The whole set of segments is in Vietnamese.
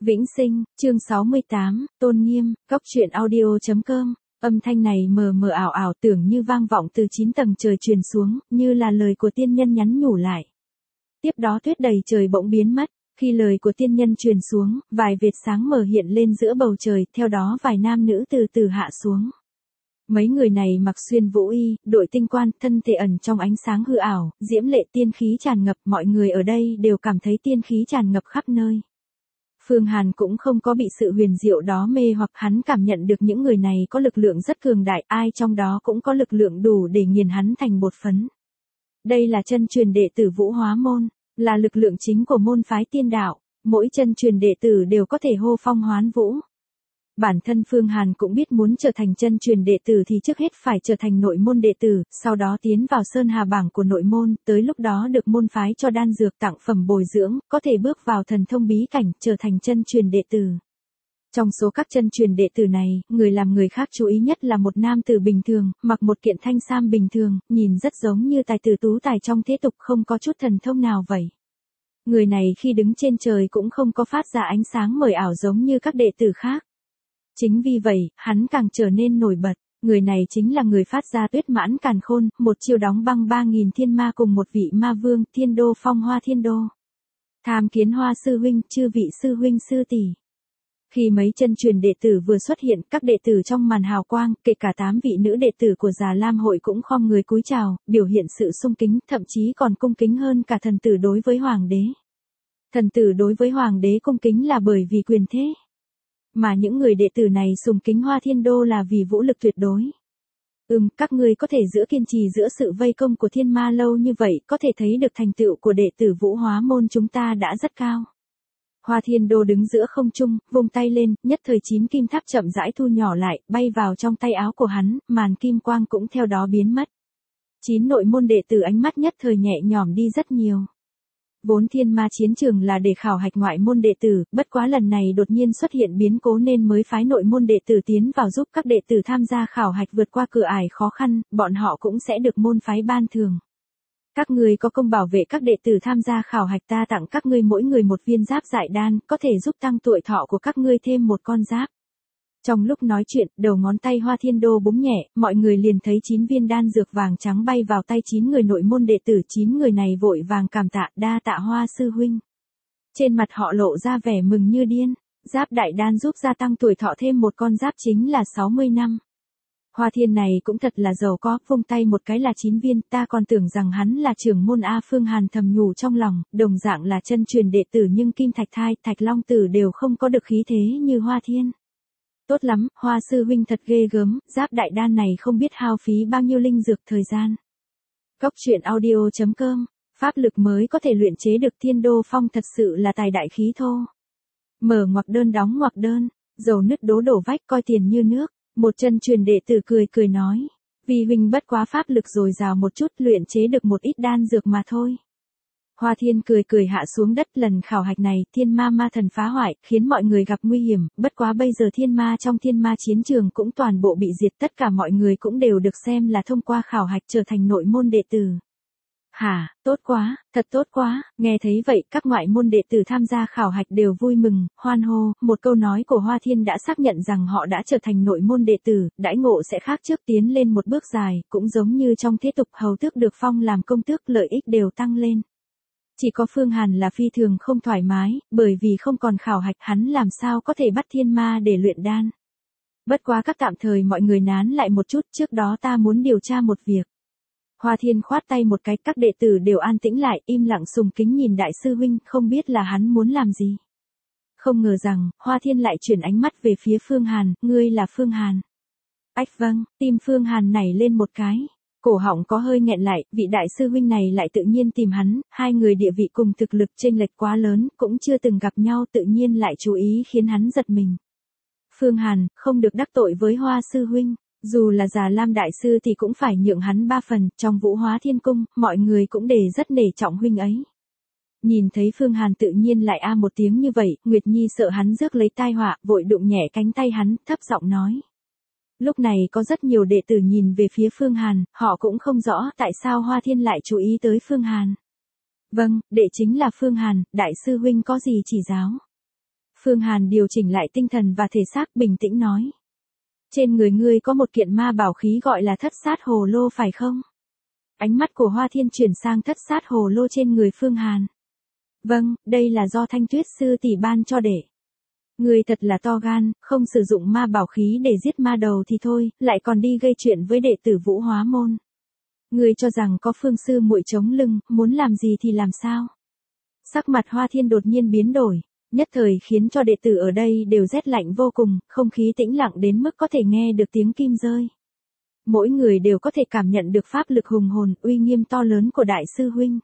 Vĩnh Sinh, chương 68, Tôn Nghiêm, Cóc truyện audio.com. Âm thanh này mờ mờ ảo ảo tưởng như vang vọng từ 9 tầng trời truyền xuống, như là lời của tiên nhân nhắn nhủ lại. Tiếp đó tuyết đầy trời bỗng biến mất, khi lời của tiên nhân truyền xuống, vài vệt sáng mờ hiện lên giữa bầu trời, theo đó vài nam nữ từ từ hạ xuống. Mấy người này mặc xuyên vũ y, đội tinh quan, thân thể ẩn trong ánh sáng hư ảo, diễm lệ tiên khí tràn ngập, mọi người ở đây đều cảm thấy tiên khí tràn ngập khắp nơi. Phương Hàn cũng không có bị sự huyền diệu đó mê hoặc, hắn cảm nhận được những người này có lực lượng rất cường đại, ai trong đó cũng có lực lượng đủ để nghiền hắn thành bột phấn. Đây là chân truyền đệ tử Vũ Hóa Môn, là lực lượng chính của môn phái tiên đạo, mỗi chân truyền đệ tử đều có thể hô phong hoán vũ. Bản thân Phương Hàn cũng biết muốn trở thành chân truyền đệ tử thì trước hết phải trở thành nội môn đệ tử, sau đó tiến vào sơn hà bảng của nội môn, tới lúc đó được môn phái cho đan dược tặng phẩm bồi dưỡng, có thể bước vào thần thông bí cảnh, trở thành chân truyền đệ tử. Trong số các chân truyền đệ tử này, người làm người khác chú ý nhất là một nam tử bình thường, mặc một kiện thanh sam bình thường, nhìn rất giống như tài tử tú tài trong thế tục, không có chút thần thông nào vậy. Người này khi đứng trên trời cũng không có phát ra ánh sáng mờ ảo giống như các đệ tử khác. Chính vì vậy, hắn càng trở nên nổi bật. Người này chính là người phát ra tuyết mãn càn khôn, một chiêu đóng băng 3.000 thiên ma cùng một vị ma vương, Thiên Đô Phong Hoa Thiên Đô. Tham Kiến Hoa sư huynh, chư vị sư huynh sư tỷ. Khi mấy chân truyền đệ tử vừa xuất hiện, các đệ tử trong màn hào quang, kể cả 8 vị nữ đệ tử của Già Lam hội cũng khom người cúi chào, biểu hiện sự sung kính, thậm chí còn cung kính hơn cả thần tử đối với hoàng đế. Thần tử đối với hoàng đế cung kính là bởi vì quyền thế. Mà những người đệ tử này sùng kính Hoa Thiên Đô là vì vũ lực tuyệt đối. Các ngươi có thể kiên trì giữa sự vây công của thiên ma lâu như vậy, có thể thấy được thành tựu của đệ tử Vũ Hóa Môn chúng ta đã rất cao. Hoa Thiên Đô đứng giữa không trung, vung tay lên, nhất thời 9 kim tháp chậm rãi thu nhỏ lại, bay vào trong tay áo của hắn, màn kim quang cũng theo đó biến mất. 9 nội môn đệ tử ánh mắt nhất thời nhẹ nhõm đi rất nhiều. Vốn thiên ma chiến trường là để khảo hạch ngoại môn đệ tử, bất quá lần này đột nhiên xuất hiện biến cố nên mới phái nội môn đệ tử tiến vào giúp các đệ tử tham gia khảo hạch vượt qua cửa ải khó khăn, bọn họ cũng sẽ được môn phái ban thưởng. Các ngươi có công bảo vệ các đệ tử tham gia khảo hạch, ta tặng các ngươi mỗi người một viên giáp dại đan, có thể giúp tăng tuổi thọ của các ngươi thêm một con giáp. Trong lúc nói chuyện, đầu ngón tay Hoa Thiên Đô búng nhẹ, mọi người liền thấy 9 viên đan dược vàng trắng bay vào tay 9 người nội môn đệ tử, 9 người này vội vàng cảm tạ, đa tạ Hoa sư huynh. Trên mặt họ lộ ra vẻ mừng như điên, giáp đại đan giúp gia tăng tuổi thọ thêm một con giáp chính là 60 năm. Hoa Thiên này cũng thật là giàu có, vung tay một cái là 9 viên, ta còn tưởng rằng hắn là trưởng môn A. Phương Hàn thầm nhủ trong lòng, đồng dạng là chân truyền đệ tử nhưng Kim Thạch Thai, Thạch Long Tử đều không có được khí thế như Hoa Thiên. Tốt lắm, Hoa sư huynh thật ghê gớm, giáp đại đan này không biết hao phí bao nhiêu linh dược thời gian. Cóc truyện audio.com, pháp lực mới có thể luyện chế được Thiên Đô Phong thật sự là tài đại khí thô. Mở ngoặc đơn đóng ngoặc đơn, dầu nứt đổ vách coi tiền như nước, một chân truyền đệ tử cười cười nói. Vì huynh bất quá pháp lực dồi dào một chút, luyện chế được một ít đan dược mà thôi. Hoa Thiên cười cười hạ xuống đất, lần khảo hạch này, thiên ma thần phá hoại, khiến mọi người gặp nguy hiểm, bất quá bây giờ thiên ma trong thiên ma chiến trường cũng toàn bộ bị diệt, tất cả mọi người cũng đều được xem là thông qua khảo hạch trở thành nội môn đệ tử. Hả, tốt quá, thật tốt quá, nghe thấy vậy, các ngoại môn đệ tử tham gia khảo hạch đều vui mừng, hoan hô, một câu nói của Hoa Thiên đã xác nhận rằng họ đã trở thành nội môn đệ tử, đãi ngộ sẽ khác trước, tiến lên một bước dài, cũng giống như trong thế tục hầu tước được phong làm công tước, lợi ích đều tăng lên. Chỉ có Phương Hàn là phi thường không thoải mái, bởi vì không còn khảo hạch, hắn làm sao có thể bắt thiên ma để luyện đan. Bất quá các tạm thời mọi người nán lại một chút, trước đó ta muốn điều tra một việc. Hoa Thiên khoát tay một cái, các đệ tử đều an tĩnh lại, im lặng sùng kính nhìn đại sư huynh, không biết là hắn muốn làm gì. Không ngờ rằng, Hoa Thiên lại chuyển ánh mắt về phía Phương Hàn, ngươi là Phương Hàn. Ách vâng, tim Phương Hàn nảy lên một cái. Cổ họng có hơi nghẹn lại, vị đại sư huynh này lại tự nhiên tìm hắn, hai người địa vị cùng thực lực chênh lệch quá lớn, cũng chưa từng gặp nhau, tự nhiên lại chú ý khiến hắn giật mình. Phương Hàn, không được đắc tội với Hoa sư huynh, dù là Già Lam đại sư thì cũng phải nhượng hắn 3 phần, trong Vũ Hóa Thiên Cung, mọi người cũng đều rất nể trọng huynh ấy. Nhìn thấy Phương Hàn tự nhiên lại một tiếng như vậy, Nguyệt Nhi sợ hắn rước lấy tai họa, vội đụng nhẹ cánh tay hắn, thấp giọng nói. Lúc này có rất nhiều đệ tử nhìn về phía Phương Hàn, họ cũng không rõ tại sao Hoa Thiên lại chú ý tới Phương Hàn. Vâng, đệ chính là Phương Hàn, đại sư huynh có gì chỉ giáo. Phương Hàn điều chỉnh lại tinh thần và thể xác, bình tĩnh nói. Trên người ngươi có một kiện ma bảo khí gọi là thất sát hồ lô phải không? Ánh mắt của Hoa Thiên chuyển sang thất sát hồ lô trên người Phương Hàn. Vâng, đây là do Thanh Tuyết sư tỷ ban cho đệ. Ngươi thật là to gan, không sử dụng ma bảo khí để giết ma đầu thì thôi, lại còn đi gây chuyện với đệ tử Vũ Hóa môn. Ngươi cho rằng có Phương sư muội chống lưng, muốn làm gì thì làm sao? Sắc mặt Hoa Thiên đột nhiên biến đổi, nhất thời khiến cho đệ tử ở đây đều rét lạnh vô cùng, không khí tĩnh lặng đến mức có thể nghe được tiếng kim rơi. Mỗi người đều có thể cảm nhận được pháp lực hùng hồn, uy nghiêm to lớn của đại sư huynh.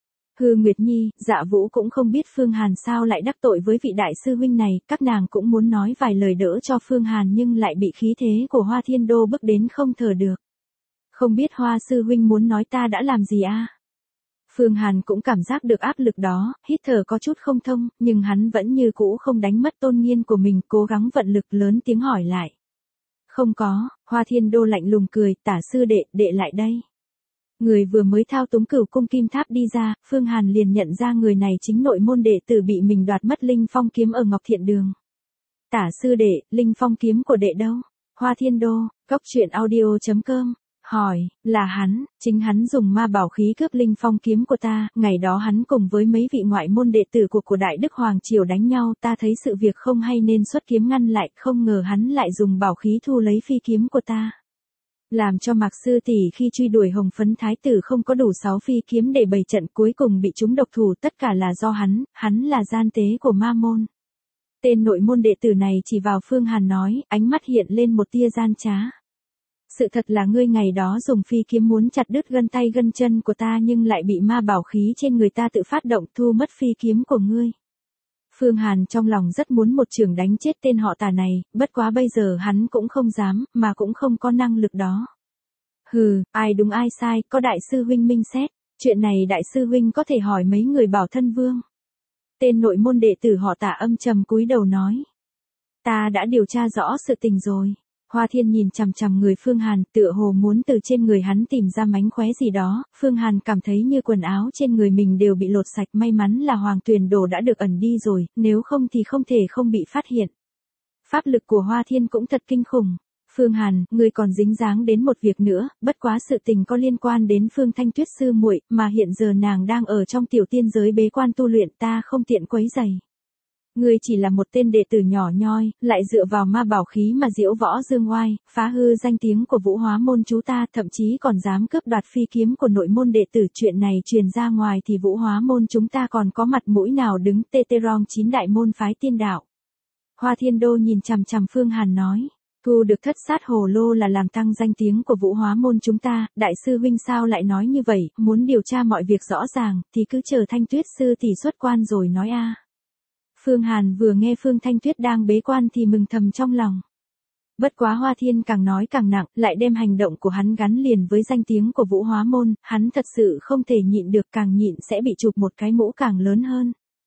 Hư Nguyệt Nhi, Dạ Vũ cũng không biết Phương Hàn sao lại đắc tội với vị đại sư huynh này, các nàng cũng muốn nói vài lời đỡ cho Phương Hàn nhưng lại bị khí thế của Hoa Thiên Đô bức đến không thở được. Không biết Hoa sư huynh muốn nói ta đã làm gì a? Phương Hàn cũng cảm giác được áp lực đó, hít thở có chút không thông, nhưng hắn vẫn như cũ không đánh mất tôn nghiêm của mình, cố gắng vận lực lớn tiếng hỏi lại. Không có, Hoa Thiên Đô lạnh lùng cười, tả sư đệ, đệ lại đây. Người vừa mới thao túng Cửu cung kim tháp đi ra, Phương Hàn liền nhận ra người này chính nội môn đệ tử bị mình đoạt mất Linh Phong kiếm ở Ngọc Thiện Đường. Tả sư đệ, Linh Phong kiếm của đệ đâu? Hoa Thiên Đô, coctruyện.audio.com hỏi, là hắn, chính hắn dùng ma bảo khí cướp Linh Phong kiếm của ta, ngày đó hắn cùng với mấy vị ngoại môn đệ tử của Đại Đức Hoàng Triều đánh nhau, ta thấy sự việc không hay nên xuất kiếm ngăn lại, không ngờ hắn lại dùng bảo khí thu lấy phi kiếm của ta. Làm cho Mạc sư tỷ khi truy đuổi Hồng Phấn Thái tử không có đủ 6 phi kiếm để bày trận, cuối cùng bị chúng độc thủ, tất cả là do hắn là gian tế của ma môn. Tên nội môn đệ tử này chỉ vào Phương Hàn nói, ánh mắt hiện lên một tia gian trá. Sự thật là ngươi ngày đó dùng phi kiếm muốn chặt đứt gân tay gân chân của ta nhưng lại bị ma bảo khí trên người ta tự phát động thu mất phi kiếm của ngươi. Phương Hàn trong lòng rất muốn một chưởng đánh chết tên họ Tả này, bất quá bây giờ hắn cũng không dám, mà cũng không có năng lực đó. Hừ, ai đúng ai sai, có đại sư huynh minh xét, chuyện này đại sư huynh có thể hỏi mấy người Bảo Thân Vương. Tên nội môn đệ tử họ Tả âm trầm cúi đầu nói. Ta đã điều tra rõ sự tình rồi. Hoa Thiên nhìn chằm chằm người Phương Hàn, tựa hồ muốn từ trên người hắn tìm ra mánh khóe gì đó, Phương Hàn cảm thấy như quần áo trên người mình đều bị lột sạch, may mắn là Hoàng Tuyền Đồ đã được ẩn đi rồi, nếu không thì không thể không bị phát hiện. Pháp lực của Hoa Thiên cũng thật kinh khủng. Phương Hàn, ngươi còn dính dáng đến một việc nữa, bất quá sự tình có liên quan đến Phương Thanh Tuyết sư muội, mà hiện giờ nàng đang ở trong tiểu tiên giới bế quan tu luyện, ta không tiện quấy rầy. Ngươi chỉ là một tên đệ tử nhỏ nhoi, lại dựa vào ma bảo khí mà diễu võ dương oai, phá hư danh tiếng của Vũ Hóa môn chúng ta, thậm chí còn dám cướp đoạt phi kiếm của nội môn đệ tử, chuyện này truyền ra ngoài thì Vũ Hóa môn chúng ta còn có mặt mũi nào đứng Teterong 9 đại môn phái tiên đạo. Hoa Thiên Đô nhìn chằm chằm Phương Hàn nói, thu được thất sát hồ lô là làm tăng danh tiếng của Vũ Hóa môn chúng ta, đại sư huynh sao lại nói như vậy, muốn điều tra mọi việc rõ ràng, thì cứ chờ Thanh Tuyết sư tỷ xuất quan rồi nói a. Phương Hàn vừa nghe Phương Thanh Tuyết đang bế quan thì mừng thầm trong lòng. Bất quá Hoa Thiên càng nói càng nặng, lại đem hành động của hắn gắn liền với danh tiếng của Vũ Hóa môn, hắn thật sự không thể nhịn được, càng nhịn sẽ bị chụp một cái mũ càng lớn hơn.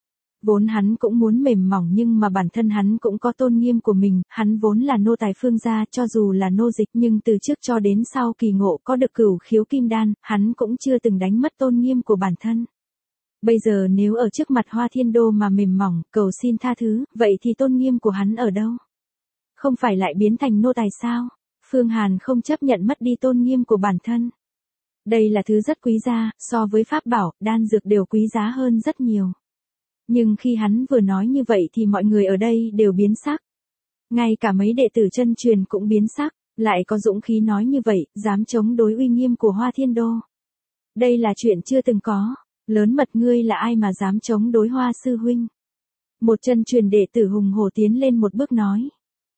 Vốn hắn cũng muốn mềm mỏng nhưng mà bản thân hắn cũng có tôn nghiêm của mình, hắn vốn là nô tài Phương gia, cho dù là nô dịch nhưng từ trước cho đến sau kỳ ngộ có được Cửu khiếu kim đan, hắn cũng chưa từng đánh mất tôn nghiêm của bản thân. Bây giờ nếu ở trước mặt Hoa Thiên Đô mà mềm mỏng, cầu xin tha thứ, vậy thì tôn nghiêm của hắn ở đâu? Không phải lại biến thành nô tài sao? Phương Hàn không chấp nhận mất đi tôn nghiêm của bản thân. Đây là thứ rất quý giá, so với pháp bảo, đan dược đều quý giá hơn rất nhiều. Nhưng khi hắn vừa nói như vậy thì mọi người ở đây đều biến sắc. Ngay cả mấy đệ tử chân truyền cũng biến sắc, lại có dũng khí nói như vậy, dám chống đối uy nghiêm của Hoa Thiên Đô. Đây là chuyện chưa từng có. Lớn mật, ngươi là ai mà dám chống đối Hoa sư huynh? Một chân truyền đệ tử hùng hổ tiến lên một bước nói.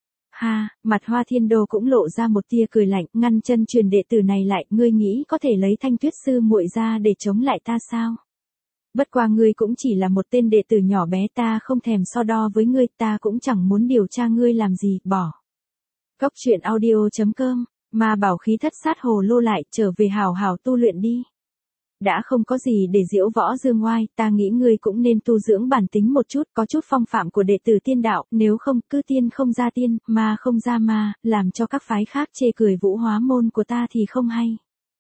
Ha, mặt Hoa Thiên Đô cũng lộ ra một tia cười lạnh, ngăn chân truyền đệ tử này lại, ngươi nghĩ có thể lấy Thanh Tuyết sư muội ra để chống lại ta sao? Bất qua ngươi cũng chỉ là một tên đệ tử nhỏ bé, ta không thèm so đo với ngươi, ta cũng chẳng muốn điều tra ngươi làm gì, bỏ. Coctruyện.audio.com, ma bảo khí thất sát hồ lô lại, trở về hào hào tu luyện đi. Đã không có gì để diễu võ dương oai, ta nghĩ ngươi cũng nên tu dưỡng bản tính một chút, có chút phong phạm của đệ tử tiên đạo, nếu không, cứ tiên không ra tiên, ma không ra ma, làm cho các phái khác chê cười Vũ Hóa môn của ta thì không hay.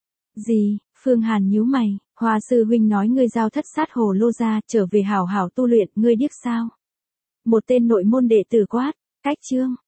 Gì? Phương Hàn nhíu mày, Hoa sư huynh nói ngươi giao thất sát hồ lô ra, trở về hảo hảo tu luyện, ngươi điếc sao? Một tên nội môn đệ tử quát, cách chương.